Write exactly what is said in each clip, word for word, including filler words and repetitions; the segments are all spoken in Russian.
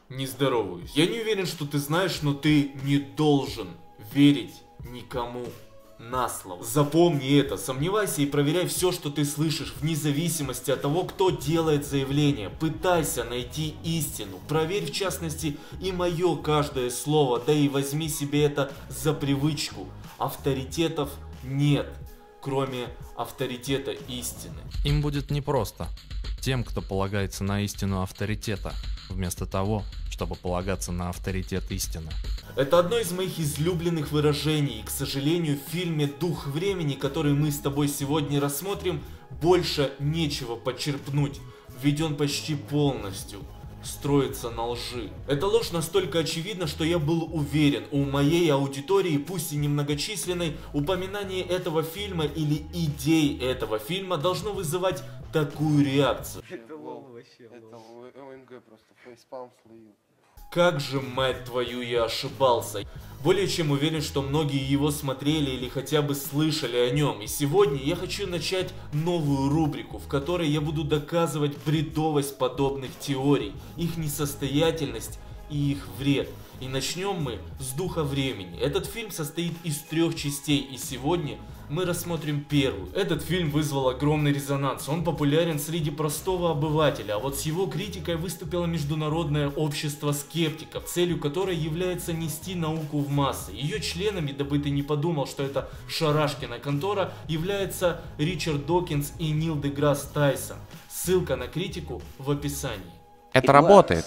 не здороваюсь. Я не уверен, что ты знаешь, но ты не должен верить никому на слово. Запомни это, сомневайся и проверяй все, что ты слышишь, вне зависимости от того, кто делает заявление. Пытайся найти истину. Проверь в частности и мое каждое слово, да и возьми себе это за привычку. Авторитетов нет, кроме авторитета истины. Им будет непросто. Тем, кто полагается на истину авторитета, вместо того, чтобы полагаться на авторитет истины. Это одно из моих излюбленных выражений, и, к сожалению, в фильме «Дух времени», который мы с тобой сегодня рассмотрим, больше нечего почерпнуть, ведь он почти полностью строится на лжи. Эта ложь настолько очевидна, что я был уверен, у моей аудитории, пусть и немногочисленной, упоминание этого фильма или идей этого фильма должно вызывать такую реакцию. Это лол вообще. Это ОМГ просто, фейспалм слою. Как же, мать твою, я ошибался. Более чем уверен, что многие его смотрели или хотя бы слышали о нем. И сегодня я хочу начать новую рубрику, в которой я буду доказывать бредовость подобных теорий, их несостоятельность и их вред. И начнем мы с «Духа времени». Этот фильм состоит из трех частей, и сегодня мы рассмотрим первую. Этот фильм вызвал огромный резонанс, он популярен среди простого обывателя, а вот с его критикой выступило международное общество скептиков, целью которой является нести науку в массы. Ее членами, дабы ты не подумал, что это шарашкина контора, являются Ричард Докинс и Нил Деграсс Тайсон. Ссылка на критику в описании. Это работает,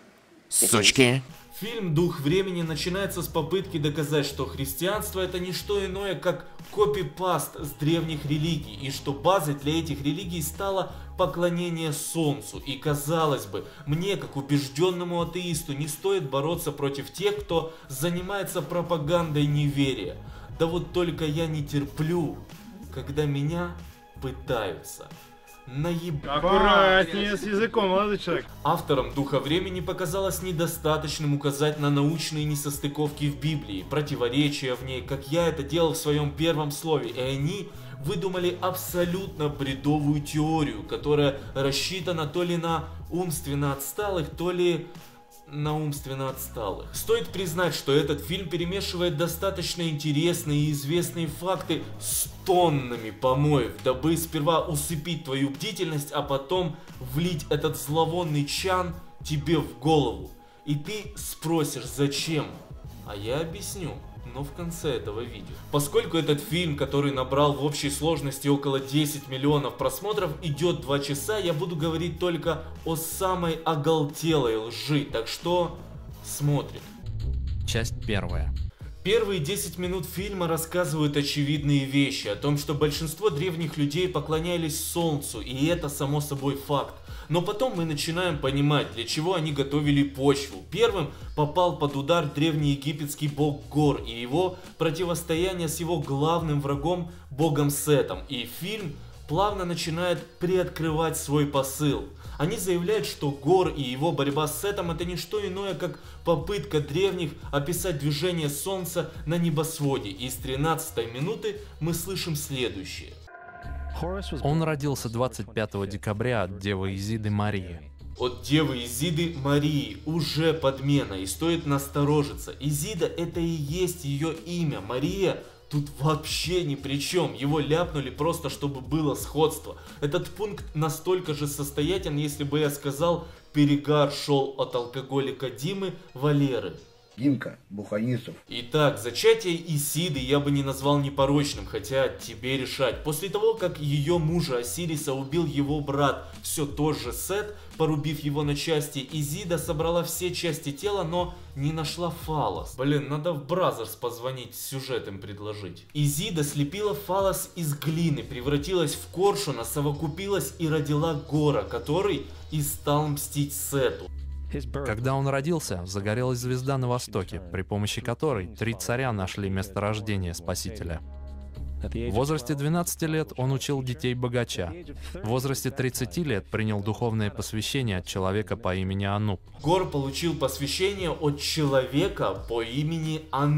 сучки. Фильм «Дух времени» начинается с попытки доказать, что христианство это не что иное, как копипаст с древних религий, и что базой для этих религий стало поклонение Солнцу. И казалось бы, мне, как убежденному атеисту, не стоит бороться против тех, кто занимается пропагандой неверия. Да вот только я не терплю, когда меня пытаются наебать. Аккуратнее с языком, молодой человек. Авторам «Духа времени» показалось недостаточным указать на научные несостыковки в Библии, противоречия в ней, как я это делал в своем первом слове, и они выдумали абсолютно бредовую теорию, которая рассчитана то ли на умственно отсталых, то ли на умственно отсталых. Стоит признать, что этот фильм перемешивает достаточно интересные и известные факты с тоннами помоев, дабы сперва усыпить твою бдительность, а потом влить этот зловонный чан тебе в голову. И ты спросишь, зачем? А я объясню, но в конце этого видео. Поскольку этот фильм, который набрал в общей сложности около десяти миллионов просмотров, идет два часа, я буду говорить только о самой оголтелой лжи, так что смотрим. Часть первая. Первые десять минут фильма рассказывают очевидные вещи о том, что большинство древних людей поклонялись Солнцу, и это само собой факт. Но потом мы начинаем понимать, для чего они готовили почву. Первым попал под удар древнеегипетский бог Гор и его противостояние с его главным врагом богом Сетом. И фильм плавно начинает приоткрывать свой посыл. Они заявляют, что Гор и его борьба с Сетом это не что иное, как попытка древних описать движение Солнца на небосводе. И с тринадцатой минуты мы слышим следующее. Он родился двадцать пятого декабря от Девы Изиды Марии. От Девы Изиды Марии уже подмена, и стоит насторожиться. Изида это и есть ее имя, Мария тут вообще ни при чем, его ляпнули просто, чтобы было сходство. Этот пункт настолько же состоятелен, если бы я сказал, перегар шел от алкоголика Димы Валеры. Димка, Буханисов. Итак, зачатие Исиды я бы не назвал непорочным, хотя тебе решать. После того, как ее мужа Осириса убил его брат, все тот же Сет, порубив его на части, Изида собрала все части тела, но не нашла фалос. Блин, надо в Бразерс позвонить, сюжет им предложить. Изида слепила фалос из глины, превратилась в коршуна, совокупилась и родила Гора, который и стал мстить Сету. Когда он родился, загорелась звезда на востоке, при помощи которой три царя нашли месторождение Спасителя. В возрасте двенадцати лет он учил детей богача. В возрасте тридцати лет принял духовное посвящение от человека по имени Ануб. Гор получил посвящение от человека по имени Ануб.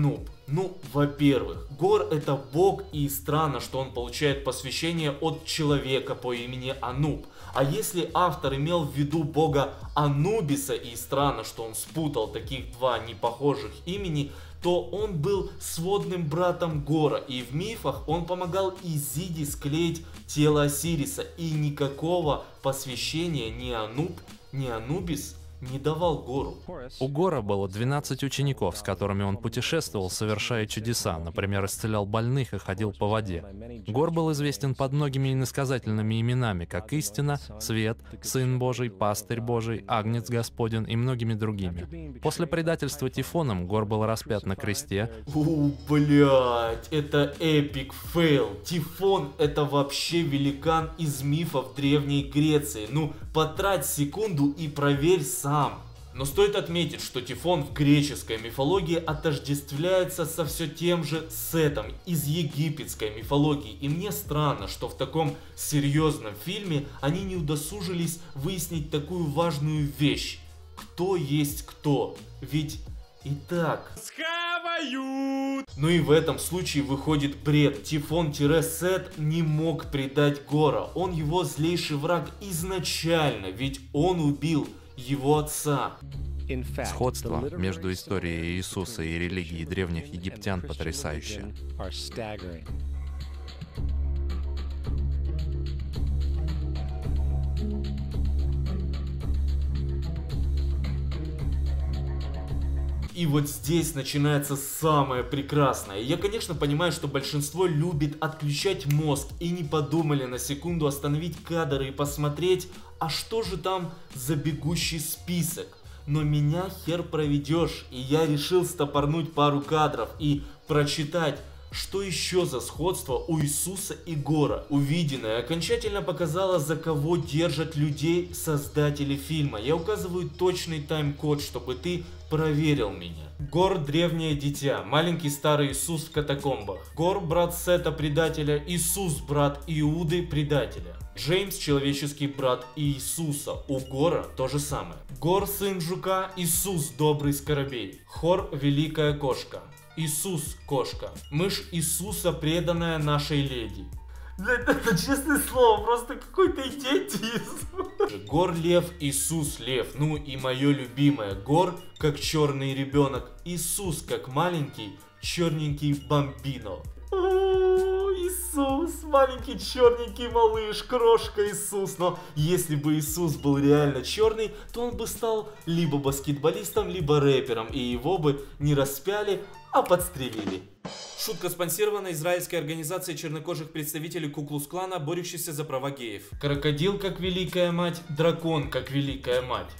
Ну, во-первых, Гор это бог, и странно, что он получает посвящение от человека по имени Ануб. А если автор имел в виду бога Анубиса, и странно, что он спутал таких два непохожих имени, то он был сводным братом Гора, и в мифах он помогал Изиде склеить тело Осириса, и никакого посвящения ни Ануб, ни Анубис не давал Гору. У Гора было двенадцать учеников, с которыми он путешествовал, совершая чудеса, например, исцелял больных и ходил по воде. Гор был известен под многими иносказательными именами, как Истина, Свет, Сын Божий, Пастырь Божий, Агнец Господень и многими другими. После предательства Тифоном Гор был распят на кресте. У, блять, это эпик фейл. Тифон это вообще великан из мифов Древней Греции. Ну, потрать секунду и проверь сам. Но стоит отметить, что Тифон в греческой мифологии отождествляется со все тем же Сетом из египетской мифологии. И мне странно, что в таком серьезном фильме они не удосужились выяснить такую важную вещь. Кто есть кто? Ведь и так схавают. Ну и в этом случае выходит бред. Тифон-Сет не мог предать Гора. Он его злейший враг изначально, ведь он убил его отца. Сходство между историей Иисуса и религией древних египтян потрясающее. И вот здесь начинается самое прекрасное. Я, конечно, понимаю, что большинство любит отключать мозг и не подумали на секунду остановить кадр и посмотреть, а что же там за бегущий список. Но меня хер проведешь, и я решил стопорнуть пару кадров и прочитать, что еще за сходство у Иисуса и Гора. Увиденное окончательно показало, за кого держат людей создатели фильма. Я указываю точный тайм-код, чтобы ты проверил меня. Гор — древнее дитя, маленький старый Иисус в катакомбах. Гор — брат Сета предателя, Иисус — брат Иуды предателя. Джеймс — человеческий брат Иисуса, у Гора то же самое. Гор — сын жука, Иисус — добрый скоробей. Хор — великая кошка. Иисус — кошка. Мышь Иисуса, преданная нашей леди. Блять, это честное слово, просто какой-то идиотизм. Гор — лев, Иисус — лев. Ну и мое любимое. Гор как черный ребенок, Иисус как маленький черненький бамбино. О, Иисус, маленький черненький малыш, крошка Иисус. Но если бы Иисус был реально черный, то он бы стал либо баскетболистом, либо рэпером, и его бы не распяли, а подстрелили. Шутка спонсирована израильской организацией чернокожих представителей Ку-Клукс-клана, борющихся за права геев. Крокодил как великая мать, дракон как великая мать.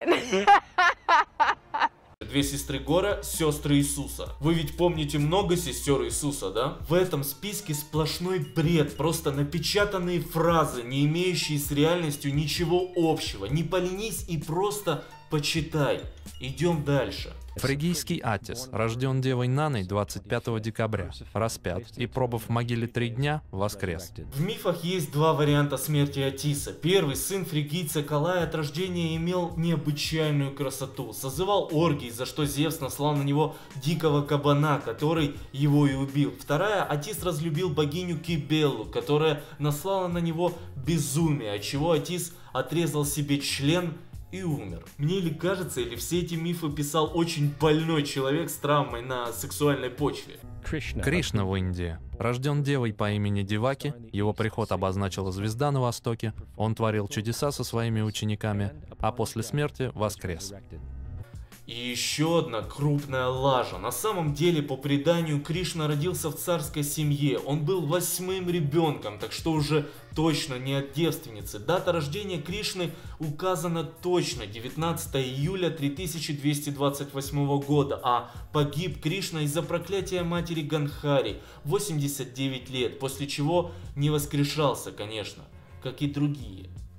Две сестры Гора, сестры Иисуса. Вы ведь помните много сестер Иисуса, да? В этом списке сплошной бред, просто напечатанные фразы, не имеющие с реальностью ничего общего. Не поленись и просто почитай. Идем дальше. Фригийский Атис рожден девой Наной двадцать пятого декабря, распят и, пробыв в могиле три дня, воскрес. В мифах есть два варианта смерти Атиса. Первый, сын фригийца Калая, от рождения имел необычайную красоту. Созывал оргии, за что Зевс наслал на него дикого кабана, который его и убил. Вторая, Атис разлюбил богиню Кибеллу, которая наслала на него безумие, отчего Атис отрезал себе член и умер. Мне или кажется, или все эти мифы писал очень больной человек с травмой на сексуальной почве. Кришна в Индии. Рожден девой по имени Деваки, его приход обозначила звезда на востоке, он творил чудеса со своими учениками, а после смерти воскрес. И еще одна крупная лажа. На самом деле, по преданию, Кришна родился в царской семье. Он был восьмым ребенком, так что уже точно не от девственницы. Дата рождения Кришны указана точно, девятнадцатое июля три тысячи двести двадцать восьмого года. А погиб Кришна из-за проклятия матери Ганхари, восемьдесят девять лет, после чего не воскрешался, конечно, как и другие.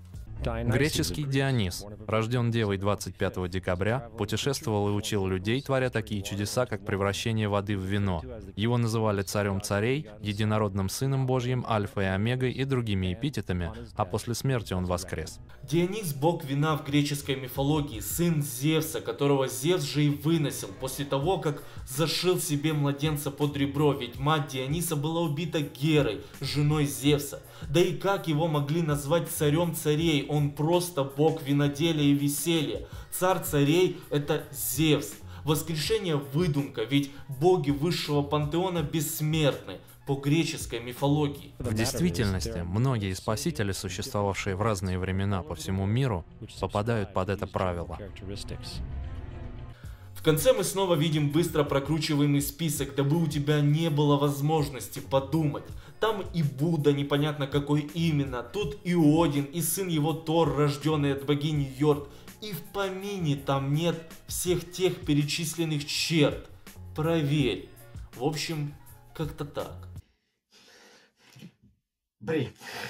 Греческий Дионис, рожден девой двадцать пятого декабря, путешествовал и учил людей, творя такие чудеса, как превращение воды в вино. Его называли царем царей, единородным сыном Божьим, альфой и омегой и другими эпитетами, а после смерти он воскрес. Дионис – бог вина в греческой мифологии, сын Зевса, которого Зевс же и выносил после того, как зашил себе младенца под ребро, ведь мать Диониса была убита Герой, женой Зевса. Да и как его могли назвать царем царей? Он просто бог виноделия и веселья. Царь царей – это Зевс. Воскрешение – выдумка, ведь боги высшего пантеона бессмертны по греческой мифологии. В действительности, многие спасители, существовавшие в разные времена по всему миру, попадают под это правило. В конце мы снова видим быстро прокручиваемый список, дабы у тебя не было возможности подумать. Там и Будда, непонятно какой именно, тут и Один, и сын его Тор, рожденный от богини Йорд. И в помине там нет всех тех перечисленных черт. Проверь. В общем, как-то так. Бред.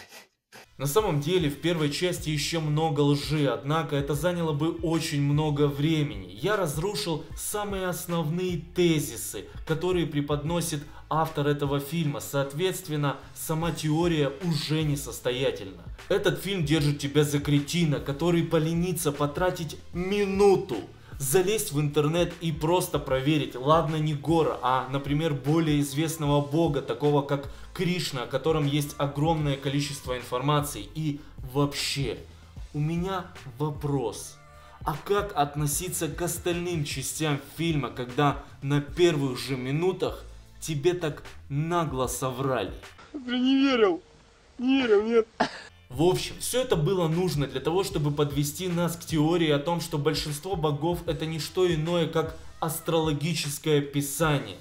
На самом деле в первой части еще много лжи, однако это заняло бы очень много времени. Я разрушил самые основные тезисы, которые преподносит автор этого фильма, соответственно, сама теория уже несостоятельна. Этот фильм держит тебя за кретина, который поленится потратить минуту, залезть в интернет и просто проверить, ладно не Гора, а, например, более известного бога, такого как Кришна, о котором есть огромное количество информации. И вообще, у меня вопрос. А как относиться к остальным частям фильма, когда на первых же минутах тебе так нагло соврали? Я не верил. Не верил, нет. В общем, все это было нужно для того, чтобы подвести нас к теории о том, что большинство богов это не что иное, как астрологическое писание.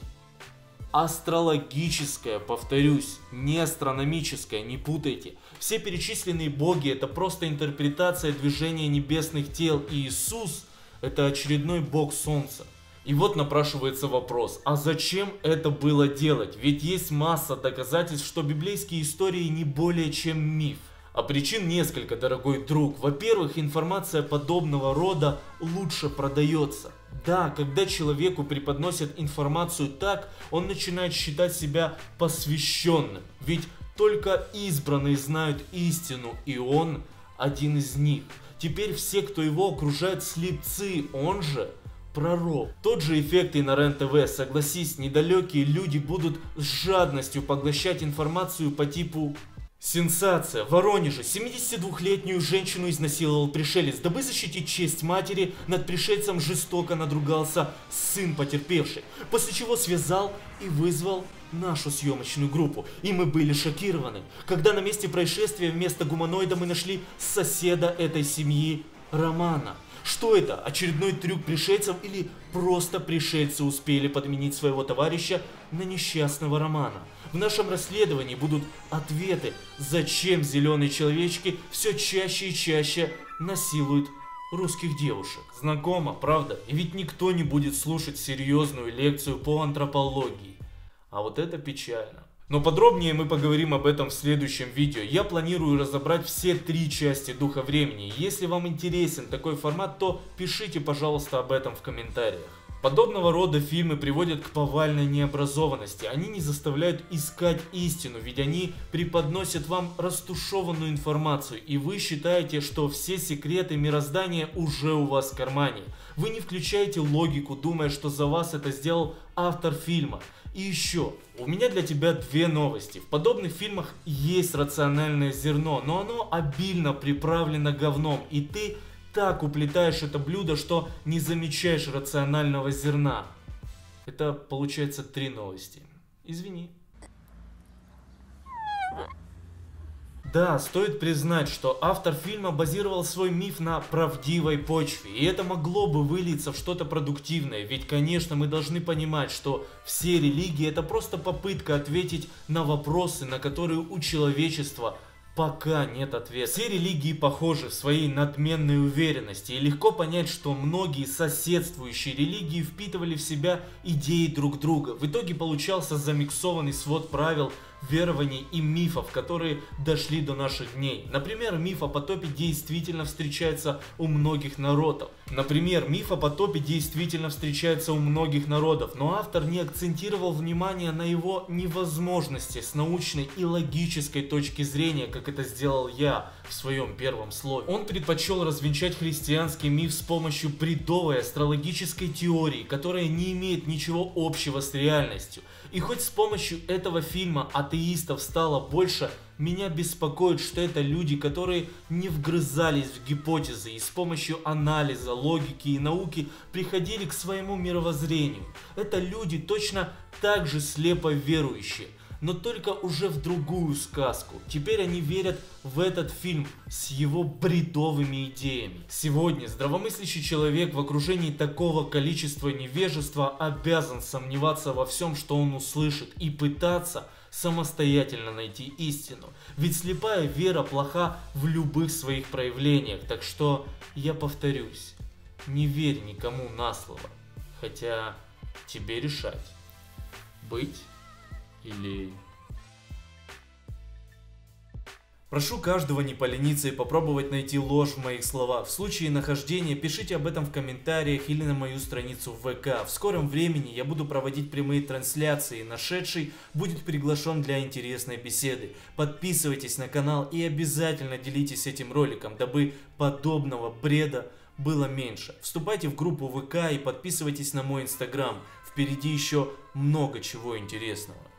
Астрологическое, повторюсь, не астрономическое, не путайте. Все перечисленные боги это просто интерпретация движения небесных тел, и Иисус это очередной бог солнца. И вот напрашивается вопрос, а зачем это было делать? Ведь есть масса доказательств, что библейские истории не более чем миф. А причин несколько, дорогой друг. Во-первых, информация подобного рода лучше продается. Да, когда человеку преподносят информацию так, он начинает считать себя посвященным. Ведь только избранные знают истину, и он один из них. Теперь все, кто его окружает, слепцы, он же пророк. Тот же эффект и на РЕН-ТВ, согласись, недалекие люди будут с жадностью поглощать информацию по типу: сенсация. В Воронеже семидесятидвухлетнюю женщину изнасиловал пришелец. Дабы защитить честь матери, над пришельцем жестоко надругался сын потерпевшей. После чего связал и вызвал нашу съемочную группу. И мы были шокированы, когда на месте происшествия вместо гуманоида мы нашли соседа этой семьи, Романа. Что это? Очередной трюк пришельцев или просто пришельцы успели подменить своего товарища на несчастного Романа? В нашем расследовании будут ответы, зачем зеленые человечки все чаще и чаще насилуют русских девушек. Знакомо, правда? И ведь никто не будет слушать серьезную лекцию по антропологии. А вот это печально. Но подробнее мы поговорим об этом в следующем видео. Я планирую разобрать все три части Духа Времени. Если вам интересен такой формат, то пишите, пожалуйста, об этом в комментариях. Подобного рода фильмы приводят к повальной необразованности. Они не заставляют искать истину, ведь они преподносят вам растушеванную информацию, и вы считаете, что все секреты мироздания уже у вас в кармане. Вы не включаете логику, думая, что за вас это сделал автор фильма. И еще, у меня для тебя две новости. В подобных фильмах есть рациональное зерно, но оно обильно приправлено говном, и ты так уплетаешь это блюдо, что не замечаешь рационального зерна. Это получается три новости. Извини. Да, стоит признать, что автор фильма базировал свой миф на правдивой почве, и это могло бы вылиться в что-то продуктивное, ведь, конечно, мы должны понимать, что все религии это просто попытка ответить на вопросы, на которые у человечества пока нет ответа. Все религии похожи в своей надменной уверенности, и легко понять, что многие соседствующие религии впитывали в себя идеи друг друга. В итоге получался замиксованный свод правил, верований и мифов, которые дошли до наших дней. Например, миф о потопе действительно встречается у многих народов. Например, миф о потопе действительно встречается у многих народов, но автор не акцентировал внимание на его невозможности с научной и логической точки зрения, как это сделал я в своем первом слове. Он предпочел развенчать христианский миф с помощью бредовой астрологической теории, которая не имеет ничего общего с реальностью. И хоть с помощью этого фильма атеистов стало больше, меня беспокоит, что это люди, которые не вгрызались в гипотезы и с помощью анализа, логики и науки приходили к своему мировоззрению. Это люди точно так же слепо верующие, но только уже в другую сказку. Теперь они верят в этот фильм с его бредовыми идеями. Сегодня здравомыслящий человек в окружении такого количества невежества обязан сомневаться во всем, что он услышит, и пытаться самостоятельно найти истину. Ведь слепая вера плоха в любых своих проявлениях. Так что я повторюсь, не верь никому на слово. Хотя тебе решать, быть или... Прошу каждого не полениться и попробовать найти ложь в моих словах. В случае нахождения пишите об этом в комментариях или на мою страницу в ВК. В скором времени я буду проводить прямые трансляции, и нашедший будет приглашен для интересной беседы. Подписывайтесь на канал и обязательно делитесь этим роликом, дабы подобного бреда было меньше. Вступайте в группу ВК и подписывайтесь на мой инстаграм. Впереди еще много чего интересного.